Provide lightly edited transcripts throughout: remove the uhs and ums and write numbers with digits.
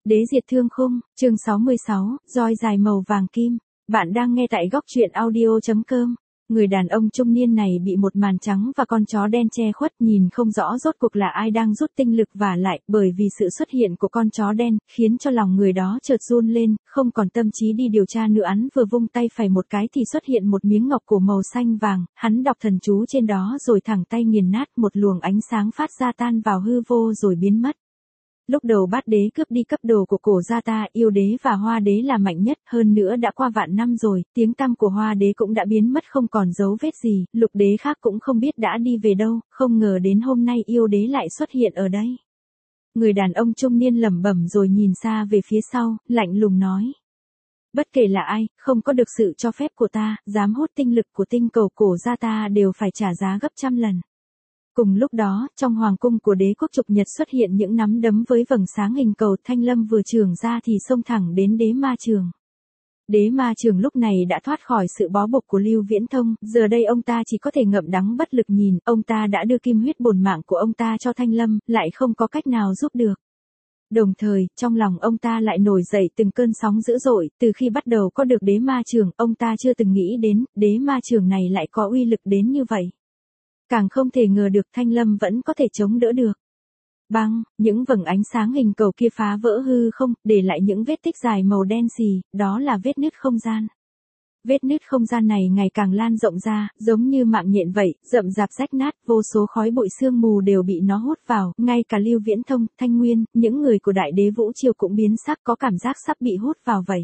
Đế diệt thương khung, chương 66, roi dài màu vàng kim. Bạn đang nghe tại góc truyện audio.com. Người đàn ông trung niên này bị một màn trắng và con chó đen che khuất, nhìn không rõ rốt cuộc là ai đang rút tinh lực vả lại, bởi vì sự xuất hiện của con chó đen, khiến cho lòng người đó chợt run lên, không còn tâm trí đi điều tra nữa. Hắn vừa vung tay phải một cái thì xuất hiện một miếng ngọc cổ màu xanh vàng, hắn đọc thần chú trên đó rồi thẳng tay nghiền nát, một luồng ánh sáng phát ra tan vào hư vô rồi biến mất. Lúc đầu Bát đế cướp đi cấp đồ của cổ gia ta, Yêu đế và Hoa đế là mạnh nhất, hơn nữa đã qua vạn năm rồi, tiếng tăm của Hoa đế cũng đã biến mất không còn dấu vết gì, Lục đế khác cũng không biết đã đi về đâu, không ngờ đến hôm nay Yêu đế lại xuất hiện ở đây. Người đàn ông trung niên lẩm bẩm rồi nhìn xa về phía sau, lạnh lùng nói. Bất kể là ai, không có được sự cho phép của ta, dám hút tinh lực của tinh cầu cổ gia ta đều phải trả giá gấp trăm lần. Cùng lúc đó, trong hoàng cung của đế quốc Trục Nhật xuất hiện những nắm đấm với vầng sáng hình cầu. Thanh Lâm vừa chưởng ra thì xông thẳng đến đế ma trường. Đế ma trường lúc này đã thoát khỏi sự bó buộc của Lưu Viễn Thông, giờ đây ông ta chỉ có thể ngậm đắng bất lực nhìn, ông ta đã đưa kim huyết bổn mạng của ông ta cho Thanh Lâm, lại không có cách nào giúp được. Đồng thời, trong lòng ông ta lại nổi dậy từng cơn sóng dữ dội, từ khi bắt đầu có được đế ma trường, ông ta chưa từng nghĩ đến, đế ma trường này lại có uy lực đến như vậy. Càng không thể ngờ được Thanh Lâm vẫn có thể chống đỡ được. Băng, những vầng ánh sáng hình cầu kia phá vỡ hư không, để lại những vết tích dài màu đen xì, đó là vết nứt không gian. Vết nứt không gian này ngày càng lan rộng ra, giống như mạng nhện vậy, rậm rạp rách nát, vô số khói bụi sương mù đều bị nó hút vào, ngay cả Lưu Viễn Thông, Thanh Nguyên, những người của Đại Đế Vũ Triều cũng biến sắc, có cảm giác sắp bị hút vào vậy.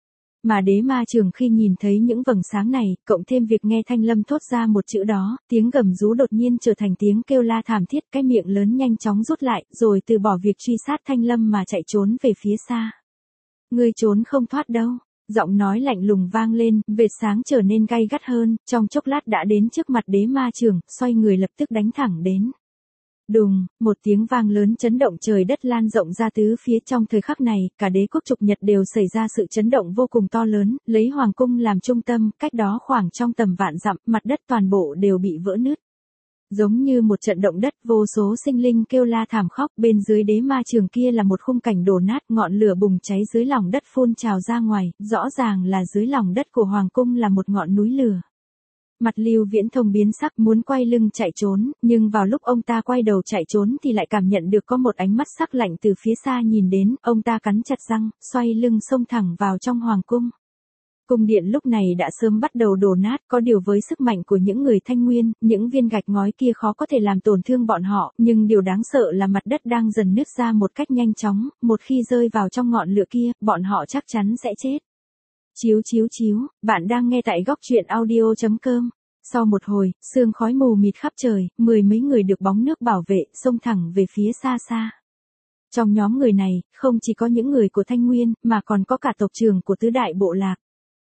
Mà đế ma trường khi nhìn thấy những vầng sáng này, cộng thêm việc nghe Thanh Lâm thốt ra một chữ đó, tiếng gầm rú đột nhiên trở thành tiếng kêu la thảm thiết, cái miệng lớn nhanh chóng rút lại, rồi từ bỏ việc truy sát Thanh Lâm mà chạy trốn về phía xa. Ngươi trốn không thoát đâu. Giọng nói lạnh lùng vang lên, vệt sáng trở nên gay gắt hơn, trong chốc lát đã đến trước mặt đế ma trường, xoay người lập tức đánh thẳng đến. Đùng, một tiếng vang lớn chấn động trời đất lan rộng ra tứ phía. Trong thời khắc này, cả đế quốc Trục Nhật đều xảy ra sự chấn động vô cùng to lớn, lấy hoàng cung làm trung tâm, cách đó khoảng trong tầm vạn dặm, mặt đất toàn bộ đều bị vỡ nứt. Giống như một trận động đất, vô số sinh linh kêu la thảm khóc, bên dưới đế ma trường kia là một khung cảnh đổ nát, ngọn lửa bùng cháy dưới lòng đất phun trào ra ngoài, rõ ràng là dưới lòng đất của hoàng cung là một ngọn núi lửa. Mặt Lưu Viễn Thông biến sắc muốn quay lưng chạy trốn, nhưng vào lúc ông ta quay đầu chạy trốn thì lại cảm nhận được có một ánh mắt sắc lạnh từ phía xa nhìn đến, ông ta cắn chặt răng, xoay lưng xông thẳng vào trong hoàng cung. Cung điện lúc này đã sớm bắt đầu đổ nát, có điều với sức mạnh của những người Thanh Nguyên, những viên gạch ngói kia khó có thể làm tổn thương bọn họ, nhưng điều đáng sợ là mặt đất đang dần nứt ra một cách nhanh chóng, một khi rơi vào trong ngọn lửa kia, bọn họ chắc chắn sẽ chết. Chiếu chiếu chiếu, bạn đang nghe tại góc truyện audio.com. Sau một hồi, sương khói mù mịt khắp trời, mười mấy người được bóng nước bảo vệ, xông thẳng về phía xa xa. Trong nhóm người này, không chỉ có những người của Thanh Nguyên, mà còn có cả tộc trưởng của tứ đại bộ lạc.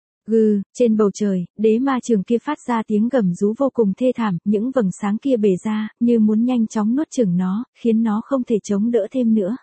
Trên bầu trời, đế ma trường kia phát ra tiếng gầm rú vô cùng thê thảm, những vầng sáng kia bể ra, như muốn nhanh chóng nuốt chửng nó, khiến nó không thể chống đỡ thêm nữa.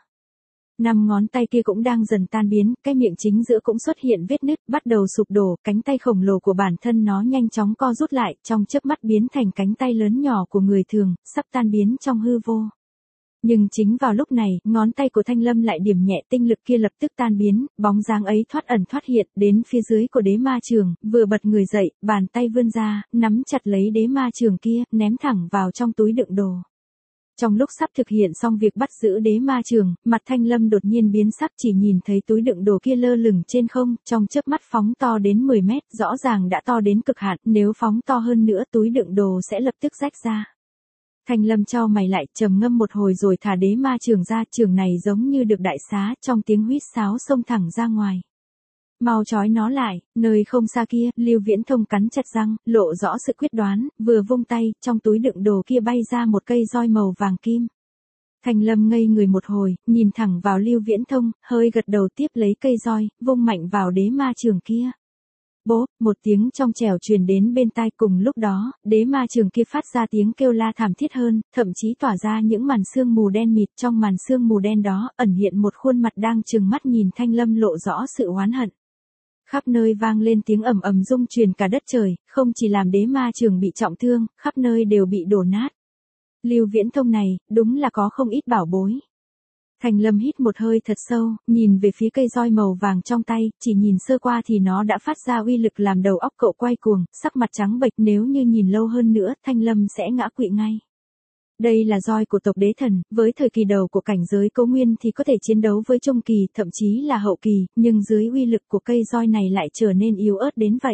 5 ngón tay kia cũng đang dần tan biến, cái miệng chính giữa cũng xuất hiện vết nứt, bắt đầu sụp đổ, cánh tay khổng lồ của bản thân nó nhanh chóng co rút lại, trong chớp mắt biến thành cánh tay lớn nhỏ của người thường, sắp tan biến trong hư vô. Nhưng chính vào lúc này, ngón tay của Thanh Lâm lại điểm nhẹ, tinh lực kia lập tức tan biến, bóng dáng ấy thoát ẩn thoát hiện, đến phía dưới của đế ma trường, vừa bật người dậy, bàn tay vươn ra, nắm chặt lấy đế ma trường kia, ném thẳng vào trong túi đựng đồ. Trong lúc sắp thực hiện xong việc bắt giữ đế ma trường, mặt Thanh Lâm đột nhiên biến sắc, chỉ nhìn thấy túi đựng đồ kia lơ lửng trên không, trong chớp mắt phóng to đến 10 mét, rõ ràng đã to đến cực hạn, nếu phóng to hơn nữa túi đựng đồ sẽ lập tức rách ra. Thanh Lâm chau mày lại, trầm ngâm một hồi rồi thả đế ma trường ra, trường này giống như được đại xá, trong tiếng huýt sáo xông thẳng ra ngoài. Mau trói nó lại, nơi không xa kia, Lưu Viễn Thông cắn chặt răng, lộ rõ sự quyết đoán, vừa vung tay, trong túi đựng đồ kia bay ra một cây roi màu vàng kim. Thanh Lâm ngây người một hồi, nhìn thẳng vào Lưu Viễn Thông, hơi gật đầu tiếp lấy cây roi, vung mạnh vào đế ma trường kia. Bố, một tiếng trong trẻo truyền đến bên tai, cùng lúc đó, đế ma trường kia phát ra tiếng kêu la thảm thiết hơn, thậm chí tỏa ra những màn sương mù đen mịt, trong màn sương mù đen đó, ẩn hiện một khuôn mặt đang trừng mắt nhìn Thanh Lâm lộ rõ sự oán hận. Khắp nơi vang lên tiếng ầm ầm rung truyền cả đất trời, không chỉ làm đế ma trường bị trọng thương, khắp nơi đều bị đổ nát. Lưu Viễn Thông này, đúng là có không ít bảo bối. Thanh Lâm hít một hơi thật sâu, nhìn về phía cây roi màu vàng trong tay, chỉ nhìn sơ qua thì nó đã phát ra uy lực làm đầu óc cậu quay cuồng, sắc mặt trắng bệch, nếu như nhìn lâu hơn nữa, Thanh Lâm sẽ ngã quỵ ngay. Đây là roi của tộc đế thần, với thời kỳ đầu của cảnh giới Cố Nguyên thì có thể chiến đấu với trung kỳ, thậm chí là hậu kỳ, nhưng dưới uy lực của cây roi này lại trở nên yếu ớt đến vậy.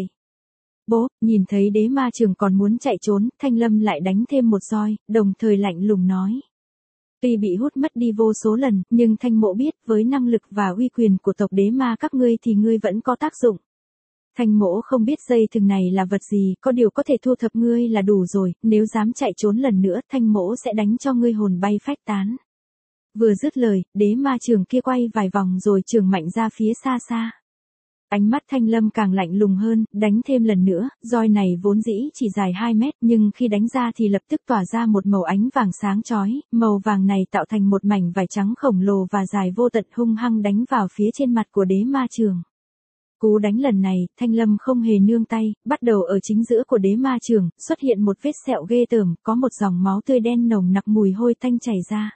Bố, nhìn thấy đế ma trường còn muốn chạy trốn, Thanh Lâm lại đánh thêm một roi, đồng thời lạnh lùng nói. Tuy bị hút mất đi vô số lần, nhưng Thanh Mỗ biết với năng lực và uy quyền của tộc đế ma các ngươi thì ngươi vẫn có tác dụng. Thanh Mỗ không biết dây thừng này là vật gì, có điều có thể thu thập ngươi là đủ rồi, nếu dám chạy trốn lần nữa, Thanh Mỗ sẽ đánh cho ngươi hồn bay phách tán. Vừa dứt lời, đế ma trường kia quay vài vòng rồi trường mạnh ra phía xa xa. Ánh mắt Thanh Lâm càng lạnh lùng hơn, đánh thêm lần nữa, roi này vốn dĩ chỉ dài 2 mét, nhưng khi đánh ra thì lập tức tỏa ra một màu ánh vàng sáng chói, màu vàng này tạo thành một mảnh vải trắng khổng lồ và dài vô tận hung hăng đánh vào phía trên mặt của đế ma trường. Cú đánh lần này, Thanh Lâm không hề nương tay, bắt đầu ở chính giữa của đế ma trường, xuất hiện một vết sẹo ghê tởm, có một dòng máu tươi đen nồng nặc mùi hôi tanh chảy ra.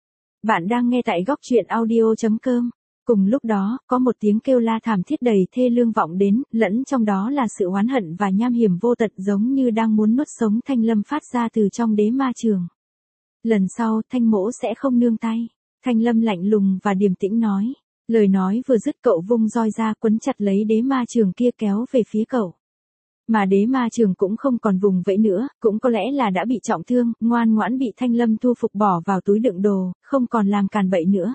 Bạn đang nghe tại góc truyện audio.com. Cùng lúc đó, có một tiếng kêu la thảm thiết đầy thê lương vọng đến, lẫn trong đó là sự oán hận và nham hiểm vô tận giống như đang muốn nuốt sống Thanh Lâm phát ra từ trong đế ma trường. Lần sau, Thanh Mỗ sẽ không nương tay. Thanh Lâm lạnh lùng và điềm tĩnh nói. Lời nói vừa dứt cậu vung roi ra quấn chặt lấy đế ma trường kia kéo về phía cậu. Mà đế ma trường cũng không còn vùng vẫy nữa, cũng có lẽ là đã bị trọng thương, ngoan ngoãn bị Thanh Lâm thu phục bỏ vào túi đựng đồ, không còn làm càn bậy nữa.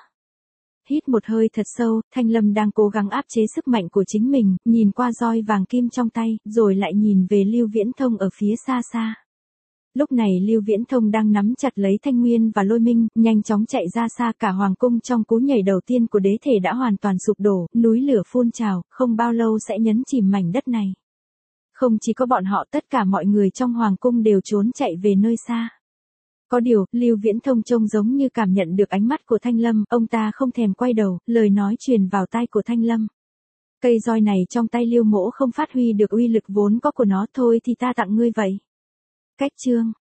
Hít một hơi thật sâu, Thanh Lâm đang cố gắng áp chế sức mạnh của chính mình, nhìn qua roi vàng kim trong tay, rồi lại nhìn về Lưu Viễn Thông ở phía xa xa. Lúc này Lưu Viễn Thông đang nắm chặt lấy Thanh Nguyên và Lôi Minh, nhanh chóng chạy ra xa, cả hoàng cung trong cú nhảy đầu tiên của đế thể đã hoàn toàn sụp đổ, núi lửa phun trào, không bao lâu sẽ nhấn chìm mảnh đất này. Không chỉ có bọn họ, tất cả mọi người trong hoàng cung đều trốn chạy về nơi xa. Có điều, Lưu Viễn Thông trông giống như cảm nhận được ánh mắt của Thanh Lâm, ông ta không thèm quay đầu, lời nói truyền vào tai của Thanh Lâm. Cây roi này trong tay Lưu Mỗ không phát huy được uy lực vốn có của nó, thôi thì ta tặng ngươi vậy. Cách chương